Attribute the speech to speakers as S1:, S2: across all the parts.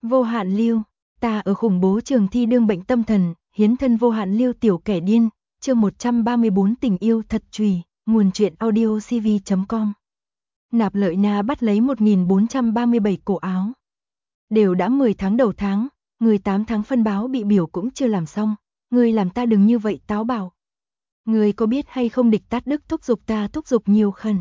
S1: Vô hạn lưu, ta ở khủng bố trường thi đương bệnh tâm thần, hiến thân vô hạn lưu tiểu kẻ điên, chương 134 tình yêu thật chùy, nguồn truyện audio cv.com. Nạp Lợi Na bắt lấy 1437 cổ áo. Đều đã 10 tháng đầu tháng, người 8 tháng phân báo bị biểu cũng chưa làm xong, người làm ta đừng như vậy táo bạo. Người có biết hay không địch Tát Đức thúc giục ta thúc giục nhiều khẩn.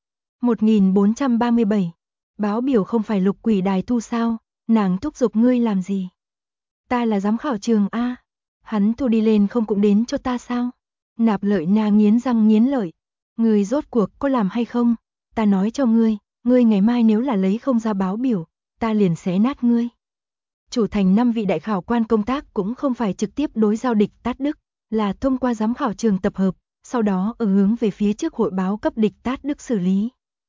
S1: 1437, báo biểu không phải Lục Quỷ Đài thu sao, nàng thúc giục ngươi làm gì? Ta là giám khảo trường A, hắn thu đi lên không cũng đến cho ta sao? Nạp Lợi Na nghiến răng nghiến lợi, ngươi rốt cuộc có làm hay không? Ta nói cho ngươi, ngươi ngày mai nếu là lấy không ra báo biểu, ta liền xé nát ngươi. Chủ thành 5 vị đại khảo quan công tác cũng không phải trực tiếp đối giao địch Tát Đức, là thông qua giám khảo trường tập hợp, sau đó ở hướng về phía trước hội báo cấp địch Tát Đức xử lý.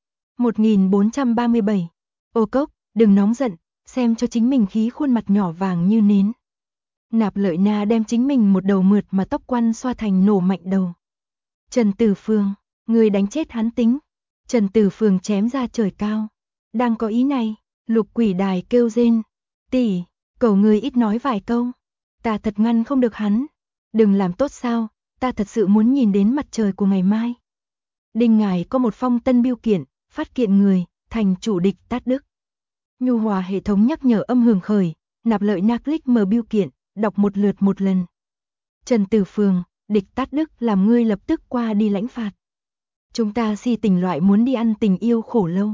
S1: 1437. Ô Cốc, đừng nóng giận, xem cho chính mình khí khuôn mặt nhỏ vàng như nến. Nạp Lợi Na đem chính mình một đầu mượt mà tóc quăn xoa thành nổ mạnh đầu. Trần Tử Phương, người đánh chết hắn tính. Trần Tử Phương chém ra trời cao. Đang có ý này, Lục Quỷ Đài kêu rên. Tỷ, cầu người ít nói vài câu. Ta thật ngăn không được hắn. Đừng làm tốt sao, ta thật sự muốn nhìn đến mặt trời của ngày mai. Đinh ngài có một phong tân biêu kiện, phát kiện người, thành chủ địch Tát Đức. Nhu hòa hệ thống nhắc nhở âm hưởng khởi, Nạp Lợi Na click mở biêu kiện, đọc một lượt một lần. Trần Tử Phương, địch Tát Đức làm ngươi lập tức qua đi lãnh phạt. Chúng ta si tình loại muốn đi ăn tình yêu khổ lâu.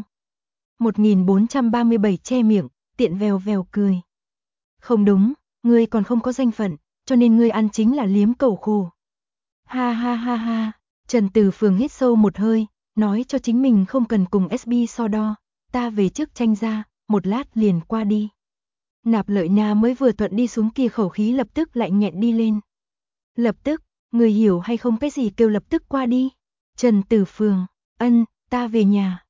S1: 1437 che miệng, tiện vèo vèo cười. Không đúng, ngươi còn không có danh phận, cho nên ngươi ăn chính là liếm cẩu khô. Ha ha ha ha, Trần Tử Phương hít sâu một hơi, nói cho chính mình không cần cùng SB so đo, ta về trước tranh ra, một lát liền qua đi. Nạp Lợi Na mới vừa thuận đi xuống kia khẩu khí lập tức lại nghẹn đi lên. Lập tức, người hiểu hay không cái gì kêu lập tức qua đi? Trần Tử Phương, ta về nhà.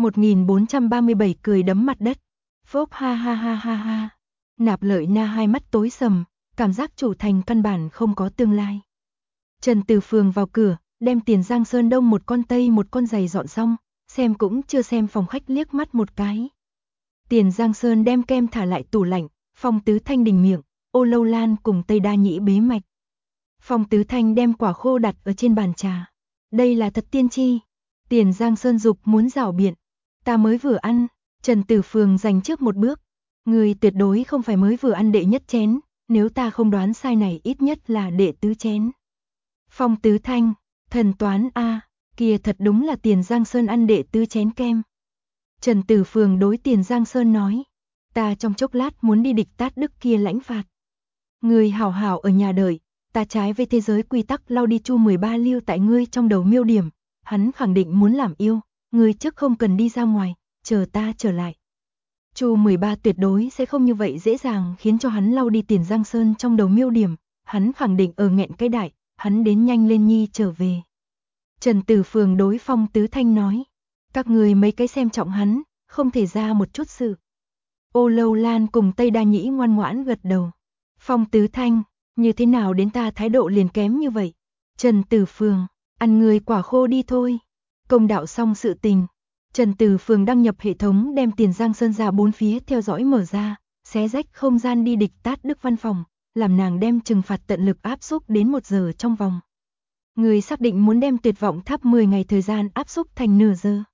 S1: 1437 cười đấm mặt đất. Phốc ha ha ha ha ha. Nạp Lợi Na hai mắt tối sầm, cảm giác chủ thành căn bản không có tương lai. Trần Tử Phương vào cửa, đem Tiền Giang Sơn Đông một con tây một con giày dọn xong, xem cũng chưa xem phòng khách liếc mắt một cái. Tiền Giang Sơn đem kem thả lại tủ lạnh, Phong Tứ Thanh đình miệng, Ô Lâu Lan cùng Tây Đa Nhĩ bế mạch. Phong Tứ Thanh đem quả khô đặt ở trên bàn trà. Đây là thật tiên tri. Tiền Giang Sơn dục muốn rảo biện. Ta mới vừa ăn, Trần Tử Phương giành trước một bước. Người tuyệt đối không phải mới vừa ăn đệ nhất chén, nếu ta không đoán sai này ít nhất là đệ tứ chén. Phong Tứ Thanh, thần toán a, kia thật đúng là Tiền Giang Sơn ăn đệ tứ chén kem. Trần Tử Phương đối Tiền Giang Sơn nói, ta trong chốc lát muốn đi địch Tát Đức kia lãnh phạt. Người hảo hảo ở nhà đợi, ta trái với thế giới quy tắc lau đi Chu 13 lưu tại ngươi trong đầu miêu điểm, hắn khẳng định muốn làm yêu, ngươi trước không cần đi ra ngoài, chờ ta trở lại. Chu 13 tuyệt đối sẽ không như vậy dễ dàng khiến cho hắn lau đi Tiền Giang Sơn trong đầu miêu điểm, hắn khẳng định ở nghẹn cái đại, hắn đến nhanh lên nhi trở về. Trần Tử Phương đối Phong Tứ Thanh nói, các người mấy cái xem trọng hắn, không thể ra một chút sự. Ô Lâu Lan cùng Tây Đa Nhĩ ngoan ngoãn gật đầu. Phong Tứ Thanh, như thế nào đến ta thái độ liền kém như vậy? Trần Tử Phương, ăn người quả khô đi thôi. Công đạo xong sự tình. Trần Tử Phương đăng nhập hệ thống đem Tiền Giang Sơn ra bốn phía theo dõi mở ra, xé rách không gian đi địch Tát Đức văn phòng, làm nàng đem trừng phạt tận lực áp xúc đến 1 giờ trong vòng. Người xác định muốn đem tuyệt vọng tháp 10 ngày thời gian áp xúc thành nửa giờ.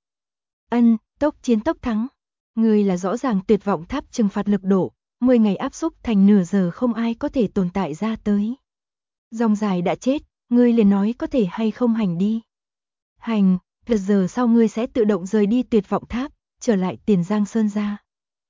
S1: Tốc chiến tốc thắng. Người là rõ ràng tuyệt vọng tháp trừng phạt lực độ, 10 ngày áp xúc thành nửa giờ không ai có thể tồn tại ra tới. Dòng dài đã chết, ngươi liền nói có thể hay không hành đi. Hành, một giờ sau ngươi sẽ tự động rời đi tuyệt vọng tháp, trở lại Tiền Giang Sơn gia.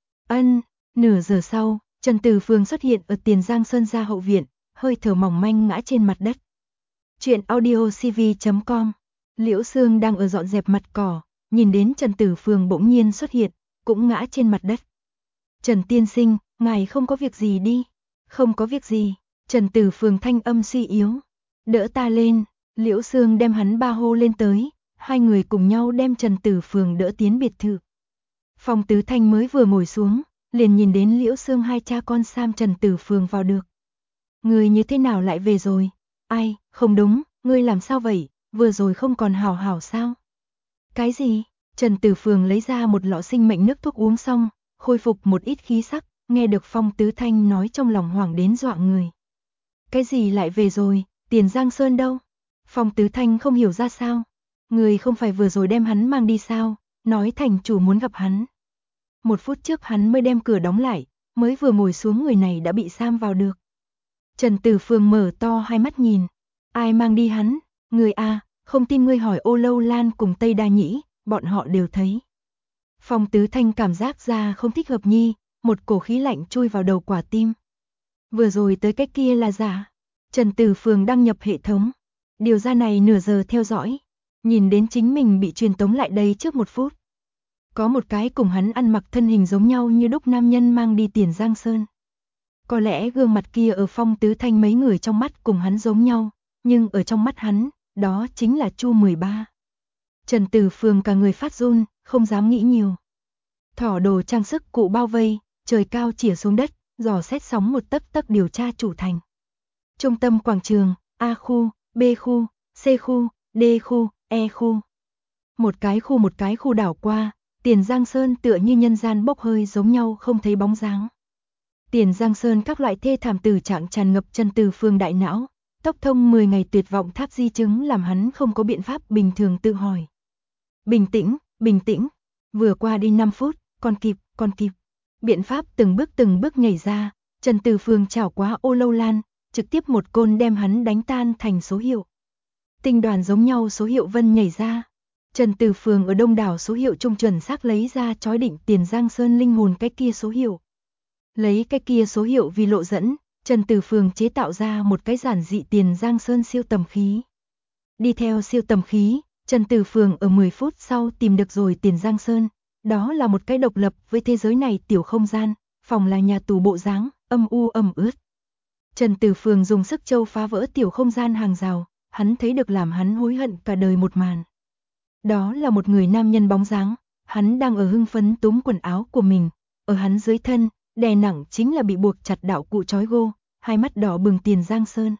S1: Nửa giờ sau, Trần Tử Phương xuất hiện ở Tiền Giang Sơn gia hậu viện, hơi thở mỏng manh ngã trên mặt đất. Chuyện audio cv.com. Liễu Sương đang ở dọn dẹp mặt cỏ, nhìn đến Trần Tử Phương bỗng nhiên xuất hiện, cũng ngã trên mặt đất. Trần tiên sinh, ngài không có việc gì đi. Không có việc gì. Trần Tử Phương thanh âm suy yếu. Đỡ ta lên. Liễu Sương đem hắn ba hô lên tới, hai người cùng nhau đem Trần Tử Phương đỡ tiến biệt thự. Phong Tứ Thanh mới vừa ngồi xuống, liền nhìn đến Liễu Sương hai cha con Sam Trần Tử Phương vào được. Người như thế nào lại về rồi? Ai, không đúng, ngươi làm sao vậy, vừa rồi không còn hảo hảo sao? Cái gì? Trần Tử Phương lấy ra một lọ sinh mệnh nước thuốc uống xong, khôi phục một ít khí sắc, nghe được Phong Tứ Thanh nói trong lòng hoảng đến dọa người. Cái gì lại về rồi, Tiền Giang Sơn đâu? Phong Tứ Thanh không hiểu ra sao. Người không phải vừa rồi đem hắn mang đi sao, nói thành chủ muốn gặp hắn. 1 phút trước hắn mới đem cửa đóng lại, mới vừa ngồi xuống người này đã bị giam vào được. Trần Tử Phương mở to hai mắt nhìn. Ai mang đi hắn? Người à, không tin ngươi hỏi Ô Lâu Lan cùng Tây Đa Nhĩ, bọn họ đều thấy. Phong Tứ Thanh cảm giác ra không thích hợp nhi, một cổ khí lạnh chui vào đầu quả tim. Vừa rồi tới cái kia là giả. Trần Tử Phương đăng nhập hệ thống. Điều ra này nửa giờ theo dõi. Nhìn đến chính mình bị truyền tống lại đây trước 1 phút. Có một cái cùng hắn ăn mặc thân hình giống nhau như đúc nam nhân mang đi Tiền Giang Sơn. Có lẽ gương mặt kia ở Phong Tứ Thanh mấy người trong mắt cùng hắn giống nhau, nhưng ở trong mắt hắn, đó chính là Chu 13. Trần Tử Phương cả người phát run, không dám nghĩ nhiều. Thỏ đồ trang sức cụ bao vây, trời cao chĩa xuống đất, dò xét sóng một tấc tấc điều tra chủ thành. Trung tâm quảng trường, A khu, B khu, C khu, D khu, E khu. Một cái khu đảo qua, Tiền Giang Sơn tựa như nhân gian bốc hơi giống nhau không thấy bóng dáng. Tiền Giang Sơn các loại thê thảm tử trạng tràn ngập Trần Tử Phương đại não, tốc thông 10 ngày tuyệt vọng tháp di chứng làm hắn không có biện pháp bình thường tự hỏi. Bình tĩnh, vừa qua đi 5 phút, còn kịp. Biện pháp từng bước nhảy ra, Trần Tử Phương chảo quá Ô Lâu Lan, trực tiếp một côn đem hắn đánh tan thành số hiệu. Tinh đoàn giống nhau số hiệu vân nhảy ra. Trần Tử Phương ở đông đảo số hiệu trung chuẩn xác lấy ra chói định Tiền Giang Sơn linh hồn cái kia số hiệu. Lấy cái kia số hiệu vì lộ dẫn, Trần Tử Phương chế tạo ra một cái giản dị Tiền Giang Sơn siêu tầm khí. Đi theo siêu tầm khí, Trần Tử Phương ở 10 phút sau tìm được rồi Tiền Giang Sơn. Đó là một cái độc lập với thế giới này tiểu không gian, phòng là nhà tù bộ dáng, âm u ẩm ướt. Trần Tử Phương dùng sức châu phá vỡ tiểu không gian hàng rào, hắn thấy được làm hắn hối hận cả đời một màn. Đó là một người nam nhân bóng dáng, hắn đang ở hưng phấn túm quần áo của mình, ở hắn dưới thân, đè nặng chính là bị buộc chặt đạo cụ trói gô, hai mắt đỏ bừng Tiền Giang Sơn.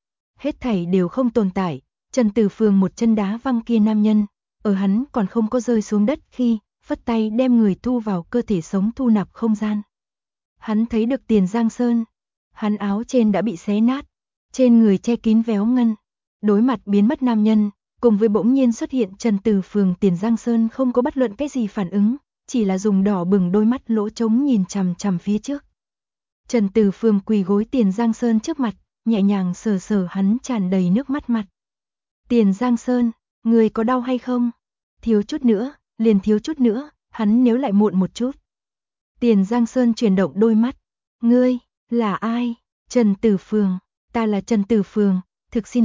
S1: Hết thảy đều không tồn tại, Trần Tử Phương một chân đá văng kia nam nhân, ở hắn còn không có rơi xuống đất khi, phất tay đem người thu vào cơ thể sống thu nạp không gian. Hắn thấy được Tiền Giang Sơn, hắn áo trên đã bị xé nát, trên người che kín véo ngân, đối mặt biến mất nam nhân, cùng với bỗng nhiên xuất hiện Trần Tử Phương, Tiền Giang Sơn không có bất luận cái gì phản ứng, chỉ là dùng đỏ bừng đôi mắt lỗ trống nhìn chằm chằm phía trước. Trần Tử Phương quỳ gối Tiền Giang Sơn trước mặt, nhẹ nhàng sờ sờ hắn tràn đầy nước mắt mặt. Tiền Giang Sơn, người có đau hay không? Thiếu chút nữa, liền thiếu chút nữa, hắn nếu lại muộn một chút. Tiền Giang Sơn chuyển động đôi mắt. Ngươi, là ai? Trần Tử Phương, ta là Trần Tử Phương, thực xin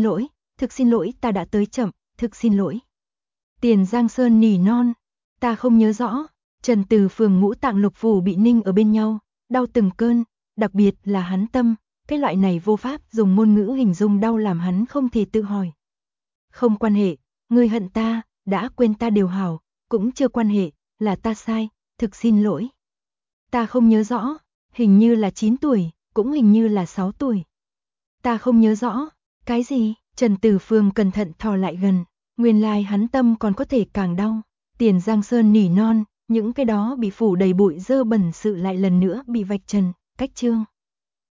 S1: lỗi ta đã tới chậm, thực xin lỗi. Tiền Giang Sơn nỉ non, ta không nhớ rõ. Trần Tử Phương ngũ tạng lục phủ bị ninh ở bên nhau, đau từng cơn, đặc biệt là hắn tâm, cái loại này vô pháp dùng ngôn ngữ hình dung đau làm hắn không thể tự hỏi. Không quan hệ, ngươi hận ta, đã quên ta đều hảo, cũng chưa quan hệ, là ta sai, thực xin lỗi. Ta không nhớ rõ, hình như là 9 tuổi, cũng hình như là 6 tuổi. Ta không nhớ rõ, cái gì? Trần Tử Phương cẩn thận thò lại gần, nguyên lai hắn tâm còn có thể càng đau. Tiền Giang Sơn nỉ non, những cái đó bị phủ đầy bụi dơ bẩn sự lại lần nữa bị vạch trần, cách chương.